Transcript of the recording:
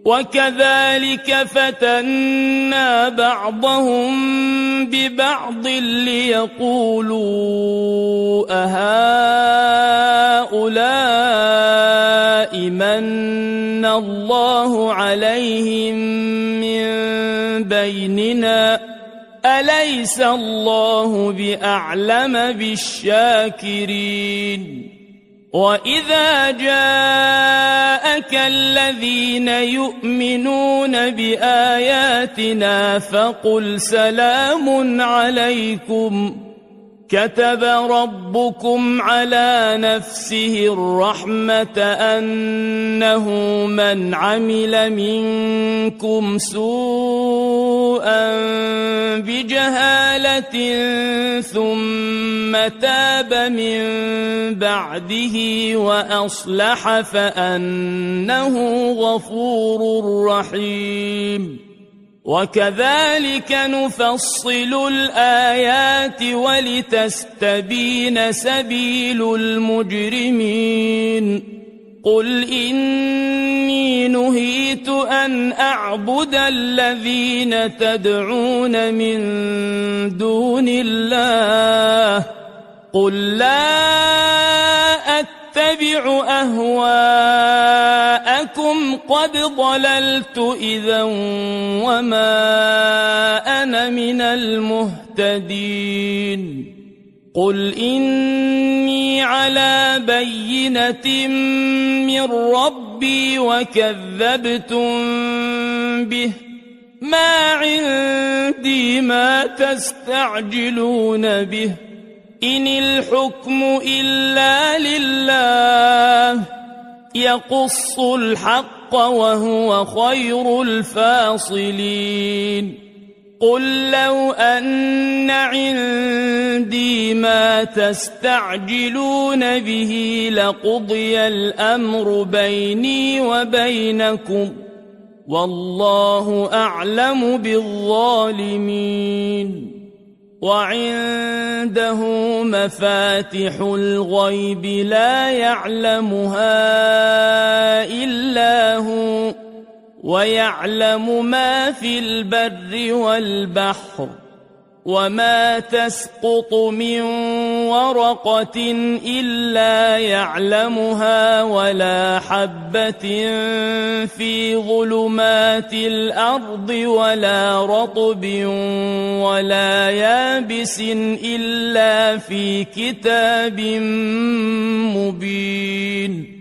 وكذلك فتنا بعضهم ببعض ليقولوا أهؤلاء من الله عليهم من بيننا أليس الله بأعلم بالشاكرين وإذا جاءك الذين يؤمنون بآياتنا فقل سلام عليكم كتب ربكم على نفسه الرحمة أنه من عمل منكم سوءا بجهالة ثم تاب من بعده وأصلح فأنه غفور رحيم وكذلك نفصل الآيات ولتستبين سبيل المجرمين قل إني نهيت أن أعبد الذين تدعون من دون الله قل لا أتبع أهواءكم قد ضللت إذا وما أنا من المهتدين قل إني على بينة من ربي وكذبتم به ما عندي ما تستعجلون به إن الحكم إلا لله يقص الحق وهو خير الفاصلين قل لو أن عندي ما تستعجلون به لقضي الأمر بيني وبينكم والله أعلم بالظالمين وعنده مفاتح الغيب لا يعلمها إلا هو ويعلم ما في البر والبحر وما تسقط من ورقة إلا يعلمها ولا حبة في ظلمات الأرض ولا رطب ولا يابس إلا في كتاب مبين